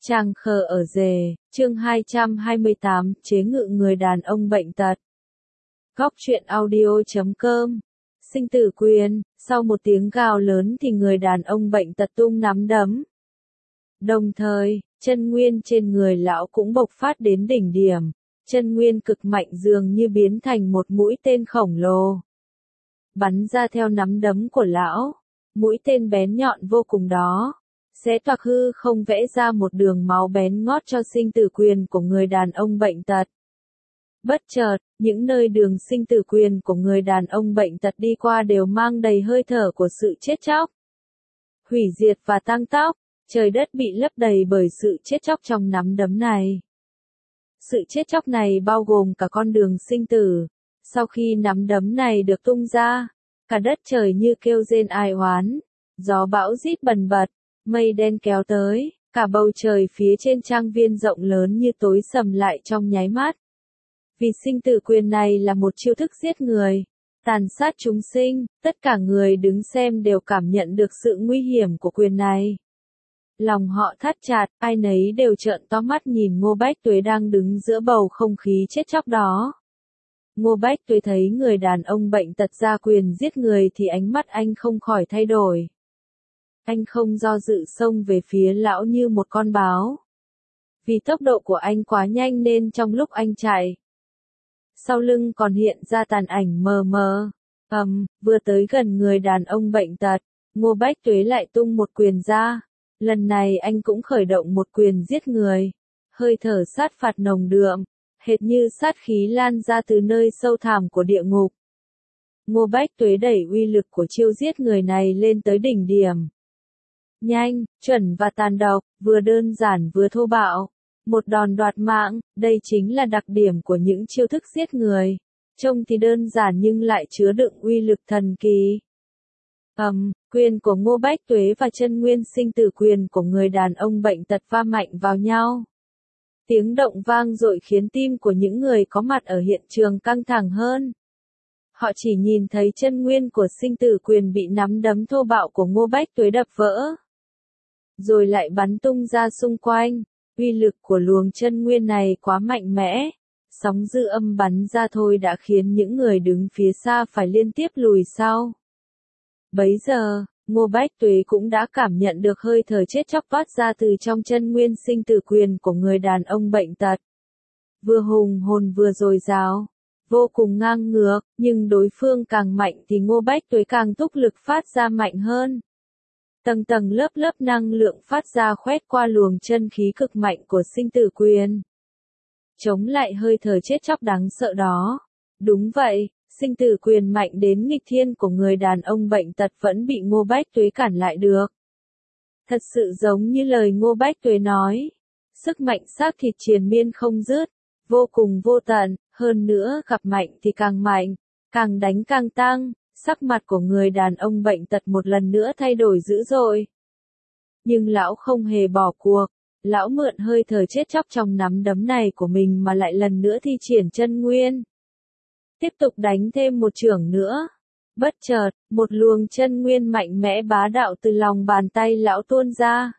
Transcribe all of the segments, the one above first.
Trang khờ ở rề, chương 228, chế ngự người đàn ông bệnh tật. Góc truyện audio.com. Sinh tử quyền, sau một tiếng gào lớn thì người đàn ông bệnh tật tung nắm đấm. Đồng thời, chân nguyên trên người lão cũng bộc phát đến đỉnh điểm, chân nguyên cực mạnh dường như biến thành một mũi tên khổng lồ. Bắn ra theo nắm đấm của lão, mũi tên bén nhọn vô cùng đó. Sẽ toạc hư không vẽ ra một đường máu bén ngót cho sinh tử quyền của người đàn ông bệnh tật. Bất chợt, những nơi đường sinh tử quyền của người đàn ông bệnh tật đi qua đều mang đầy hơi thở của sự chết chóc, hủy diệt và tang tóc, trời đất bị lấp đầy bởi sự chết chóc trong nắm đấm này. Sự chết chóc này bao gồm cả con đường sinh tử. Sau khi nắm đấm này được tung ra, cả đất trời như kêu rên ai oán, gió bão rít bần bật. Mây đen kéo tới, cả bầu trời phía trên trang viên rộng lớn như tối sầm lại trong nháy mắt. Vì sinh tử quyền này là một chiêu thức giết người, tàn sát chúng sinh, tất cả người đứng xem đều cảm nhận được sự nguy hiểm của quyền này. Lòng họ thắt chặt, ai nấy đều trợn to mắt nhìn Ngô Bách Tuế đang đứng giữa bầu không khí chết chóc đó. Ngô Bách Tuế thấy người đàn ông bệnh tật ra quyền giết người thì ánh mắt anh không khỏi thay đổi. Anh không do dự xông về phía lão như một con báo. Vì tốc độ của anh quá nhanh nên trong lúc anh chạy, sau lưng còn hiện ra tàn ảnh mờ mờ. Vừa tới gần người đàn ông bệnh tật, Ngô Bách Tuế lại tung một quyền ra. Lần này anh cũng khởi động một quyền giết người. Hơi thở sát phạt nồng đượm, hệt như sát khí lan ra từ nơi sâu thẳm của địa ngục. Ngô Bách Tuế đẩy uy lực của chiêu giết người này lên tới đỉnh điểm. Nhanh, chuẩn và tàn độc, vừa đơn giản vừa thô bạo. Một đòn đoạt mạng, đây chính là đặc điểm của những chiêu thức giết người. Trông thì đơn giản nhưng lại chứa đựng uy lực thần kỳ. Quyền của Ngô Bách Tuế và chân nguyên sinh tử quyền của người đàn ông bệnh tật va mạnh vào nhau. Tiếng động vang dội khiến tim của những người có mặt ở hiện trường căng thẳng hơn. Họ chỉ nhìn thấy chân nguyên của sinh tử quyền bị nắm đấm thô bạo của Ngô Bách Tuế đập vỡ, rồi lại bắn tung ra xung quanh. Uy lực của luồng chân nguyên này quá mạnh mẽ, sóng dư âm bắn ra thôi đã khiến những người đứng phía xa phải liên tiếp lùi sau. Bấy giờ, Ngô Bách Tuế cũng đã cảm nhận được hơi thở chết chóc phát ra từ trong chân nguyên sinh tử quyền của người đàn ông bệnh tật. Vừa hùng hồn vừa dồi dào, vô cùng ngang ngược, nhưng đối phương càng mạnh thì Ngô Bách Tuế càng thúc lực phát ra mạnh hơn. Tầng tầng lớp lớp năng lượng phát ra khoét qua luồng chân khí cực mạnh của sinh tử quyền, chống lại hơi thở chết chóc đáng sợ đó. Đúng vậy, sinh tử quyền mạnh đến nghịch thiên của người đàn ông bệnh tật vẫn bị Ngô Bách Tuế cản lại được. Thật sự giống như lời Ngô Bách Tuế nói, sức mạnh xác thịt triền miên không dứt, vô cùng vô tận, hơn nữa gặp mạnh thì càng mạnh, càng đánh càng tăng. Sắc mặt của người đàn ông bệnh tật một lần nữa thay đổi dữ dội. Nhưng lão không hề bỏ cuộc, lão mượn hơi thở chết chóc trong nắm đấm này của mình mà lại lần nữa thi triển chân nguyên. Tiếp tục đánh thêm một chưởng nữa. Bất chợt, một luồng chân nguyên mạnh mẽ bá đạo từ lòng bàn tay lão tuôn ra.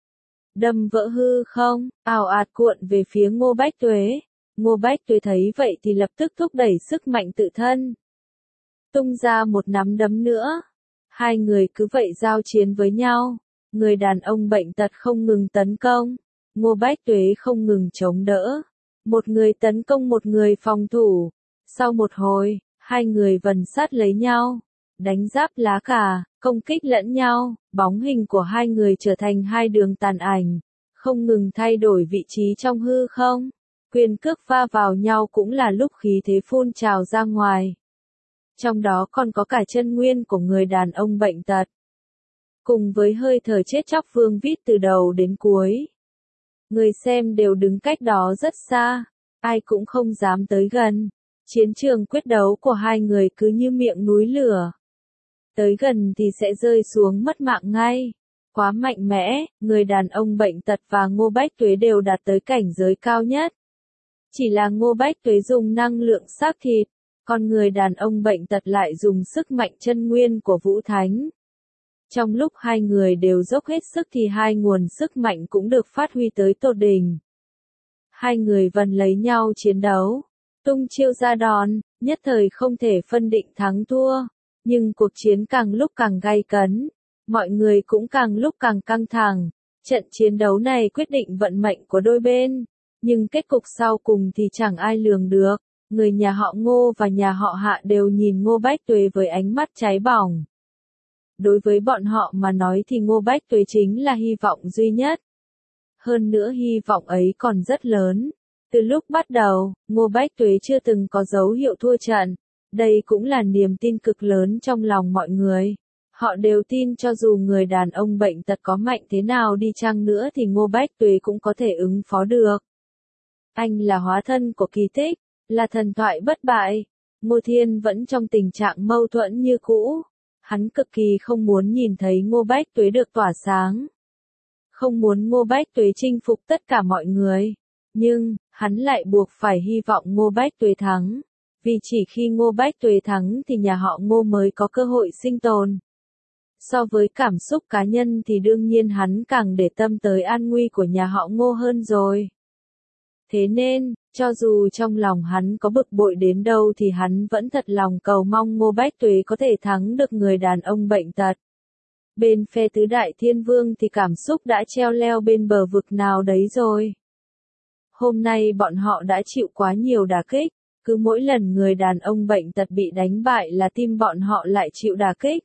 Đâm vỡ hư không, ào ạt cuộn về phía Ngô Bách Tuế. Ngô Bách Tuế thấy vậy thì lập tức thúc đẩy sức mạnh tự thân, tung ra một nắm đấm nữa. Hai người cứ vậy giao chiến với nhau. Người đàn ông bệnh tật không ngừng tấn công, Ngô Bách Tuế không ngừng chống đỡ. Một người tấn công một người phòng thủ. Sau một hồi, hai người vần sát lấy nhau, đánh giáp lá cà, công kích lẫn nhau. Bóng hình của hai người trở thành hai đường tàn ảnh, không ngừng thay đổi vị trí trong hư không. Quyền cước va vào nhau cũng là lúc khí thế phun trào ra ngoài. Trong đó còn có cả chân nguyên của người đàn ông bệnh tật. Cùng với hơi thở chết chóc vương vít từ đầu đến cuối. Người xem đều đứng cách đó rất xa, ai cũng không dám tới gần. Chiến trường quyết đấu của hai người cứ như miệng núi lửa. Tới gần thì sẽ rơi xuống mất mạng ngay. Quá mạnh mẽ, người đàn ông bệnh tật và Ngô Bách Tuế đều đạt tới cảnh giới cao nhất. Chỉ là Ngô Bách Tuế dùng năng lượng xác thịt. Còn người đàn ông bệnh tật lại dùng sức mạnh chân nguyên của Vũ Thánh. Trong lúc hai người đều dốc hết sức thì hai nguồn sức mạnh cũng được phát huy tới tột đỉnh. Hai người vần lấy nhau chiến đấu, tung chiêu ra đòn, nhất thời không thể phân định thắng thua, nhưng cuộc chiến càng lúc càng gay cấn, mọi người cũng càng lúc càng căng thẳng. Trận chiến đấu này quyết định vận mệnh của đôi bên, nhưng kết cục sau cùng thì chẳng ai lường được. Người nhà họ Ngô và nhà họ Hạ đều nhìn Ngô Bách Tuế với ánh mắt cháy bỏng. Đối với bọn họ mà nói thì Ngô Bách Tuế chính là hy vọng duy nhất. Hơn nữa hy vọng ấy còn rất lớn. Từ lúc bắt đầu, Ngô Bách Tuế chưa từng có dấu hiệu thua trận. Đây cũng là niềm tin cực lớn trong lòng mọi người. Họ đều tin cho dù người đàn ông bệnh tật có mạnh thế nào đi chăng nữa thì Ngô Bách Tuế cũng có thể ứng phó được. Anh là hóa thân của kỳ tích, là thần thoại bất bại. Ngô Thiên vẫn trong tình trạng mâu thuẫn như cũ. Hắn cực kỳ không muốn nhìn thấy Ngô Bách Tuế được tỏa sáng. Không muốn Ngô Bách Tuế chinh phục tất cả mọi người. Nhưng, hắn lại buộc phải hy vọng Ngô Bách Tuế thắng. Vì chỉ khi Ngô Bách Tuế thắng thì nhà họ Ngô mới có cơ hội sinh tồn. So với cảm xúc cá nhân thì đương nhiên hắn càng để tâm tới an nguy của nhà họ Ngô hơn rồi. Thế nên, cho dù trong lòng hắn có bực bội đến đâu thì hắn vẫn thật lòng cầu mong Ngô Bách Tuế có thể thắng được người đàn ông bệnh tật. Bên phe tứ đại thiên vương thì cảm xúc đã treo leo bên bờ vực nào đấy rồi. Hôm nay bọn họ đã chịu quá nhiều đả kích, cứ mỗi lần người đàn ông bệnh tật bị đánh bại là tim bọn họ lại chịu đả kích.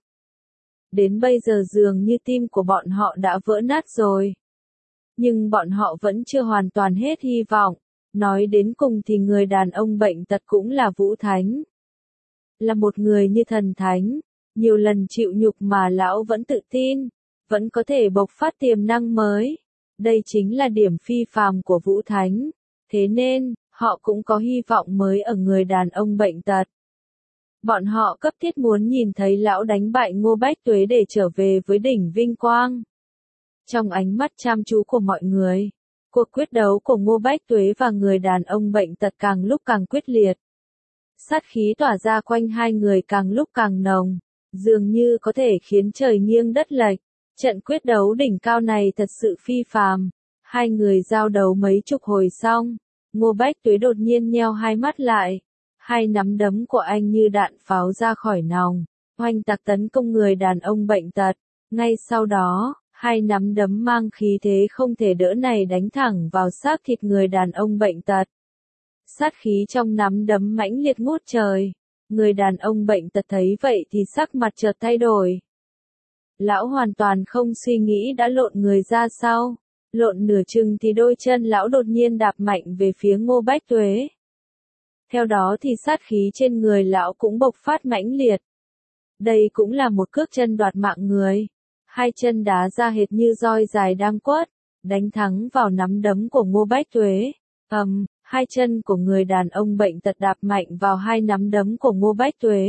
Đến bây giờ dường như tim của bọn họ đã vỡ nát rồi. Nhưng bọn họ vẫn chưa hoàn toàn hết hy vọng. Nói đến cùng thì người đàn ông bệnh tật cũng là Vũ Thánh. Là một người như thần thánh, nhiều lần chịu nhục mà lão vẫn tự tin, vẫn có thể bộc phát tiềm năng mới. Đây chính là điểm phi phàm của Vũ Thánh. Thế nên, họ cũng có hy vọng mới ở người đàn ông bệnh tật. Bọn họ cấp thiết muốn nhìn thấy lão đánh bại Ngô Bách Tuế để trở về với đỉnh vinh quang. Trong ánh mắt chăm chú của mọi người, cuộc quyết đấu của Ngô Bách Tuế và người đàn ông bệnh tật càng lúc càng quyết liệt. Sát khí tỏa ra quanh hai người càng lúc càng nồng, dường như có thể khiến trời nghiêng đất lệch. Trận quyết đấu đỉnh cao này thật sự phi phàm. Hai người giao đấu mấy chục hồi xong, Ngô Bách Tuế đột nhiên nheo hai mắt lại. Hai nắm đấm của anh như đạn pháo ra khỏi nòng, oanh tạc tấn công người đàn ông bệnh tật. Ngay sau đó, hai nắm đấm mang khí thế không thể đỡ này đánh thẳng vào xác thịt người đàn ông bệnh tật. Sát khí trong nắm đấm mãnh liệt ngút trời. Người đàn ông bệnh tật thấy vậy thì sắc mặt chợt thay đổi. Lão hoàn toàn không suy nghĩ đã lộn người ra sau. Lộn nửa chừng thì đôi chân lão đột nhiên đạp mạnh về phía Ngô Bách Tuế. Theo đó thì sát khí trên người lão cũng bộc phát mãnh liệt. Đây cũng là một cước chân đoạt mạng người. Hai chân đá ra hệt như roi dài đang quất, đánh thắng vào nắm đấm của Ngô Bách Tuế. Hai chân của người đàn ông bệnh tật đạp mạnh vào hai nắm đấm của Ngô Bách Tuế.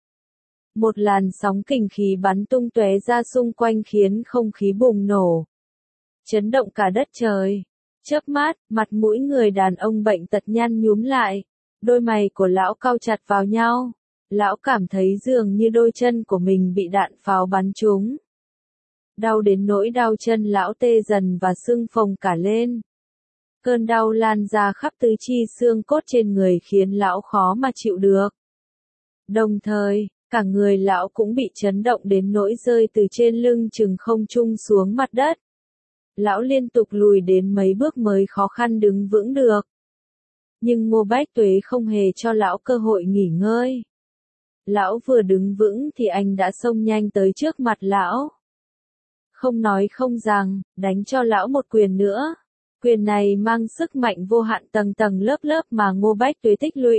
Một làn sóng kình khí bắn tung tóe ra xung quanh khiến không khí bùng nổ, chấn động cả đất trời. Chớp mắt, mặt mũi người đàn ông bệnh tật nhăn nhúm lại. Đôi mày của lão cau chặt vào nhau. Lão cảm thấy dường như đôi chân của mình bị đạn pháo bắn trúng. Đau đến nỗi đau chân lão tê dần và sưng phồng cả lên. Cơn đau lan ra khắp tứ chi xương cốt trên người khiến lão khó mà chịu được. Đồng thời, cả người lão cũng bị chấn động đến nỗi rơi từ trên lưng chừng không trung xuống mặt đất. Lão liên tục lùi đến mấy bước mới khó khăn đứng vững được. Nhưng Ngô Bách Tuế không hề cho lão cơ hội nghỉ ngơi. Lão vừa đứng vững thì anh đã xông nhanh tới trước mặt lão. Không nói không rằng, đánh cho lão một quyền nữa. Quyền này mang sức mạnh vô hạn tầng tầng lớp lớp mà Ngô Bách Tuế tích lũy.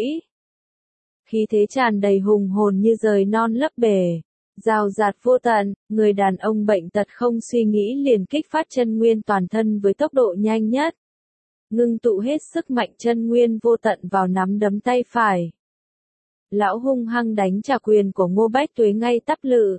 Khí thế tràn đầy hùng hồn như rời non lấp bể. Rào rạt vô tận, người đàn ông bệnh tật không suy nghĩ liền kích phát chân nguyên toàn thân với tốc độ nhanh nhất. Ngưng tụ hết sức mạnh chân nguyên vô tận vào nắm đấm tay phải. Lão hung hăng đánh trả quyền của Ngô Bách Tuế ngay tắp lự.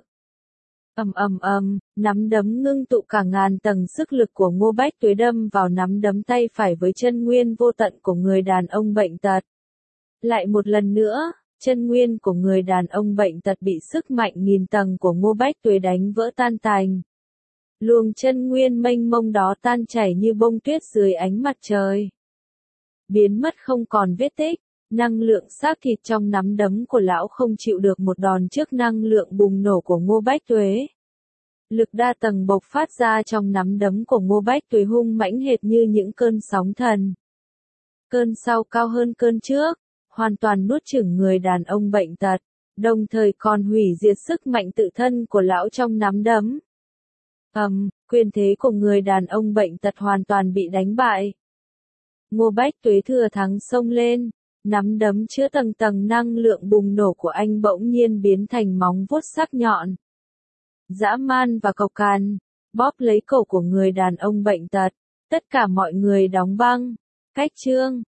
Nắm đấm ngưng tụ cả ngàn tầng sức lực của Ngô Bách Tuế đâm vào nắm đấm tay phải với chân nguyên vô tận của người đàn ông bệnh tật. Lại một lần nữa, chân nguyên của người đàn ông bệnh tật bị sức mạnh nghìn tầng của Ngô Bách Tuế đánh vỡ tan tành. Luồng chân nguyên mênh mông đó tan chảy như bông tuyết dưới ánh mặt trời. Biến mất không còn vết tích, năng lượng xác thịt trong nắm đấm của lão không chịu được một đòn trước năng lượng bùng nổ của Ngô Bách Tuế. Lực đa tầng bộc phát ra trong nắm đấm của Ngô Bách Tuế hung mãnh hệt như những cơn sóng thần. Cơn sau cao hơn cơn trước, hoàn toàn nuốt chửng người đàn ông bệnh tật, đồng thời còn hủy diệt sức mạnh tự thân của lão trong nắm đấm. Quyền thế của người đàn ông bệnh tật hoàn toàn bị đánh bại. Ngô Bách Tuế thừa thắng xông lên, nắm đấm chứa tầng tầng năng lượng bùng nổ của anh bỗng nhiên biến thành móng vuốt sắc nhọn. Dã man và cộc cằn, bóp lấy cổ của người đàn ông bệnh tật, tất cả mọi người đóng băng. Cách chương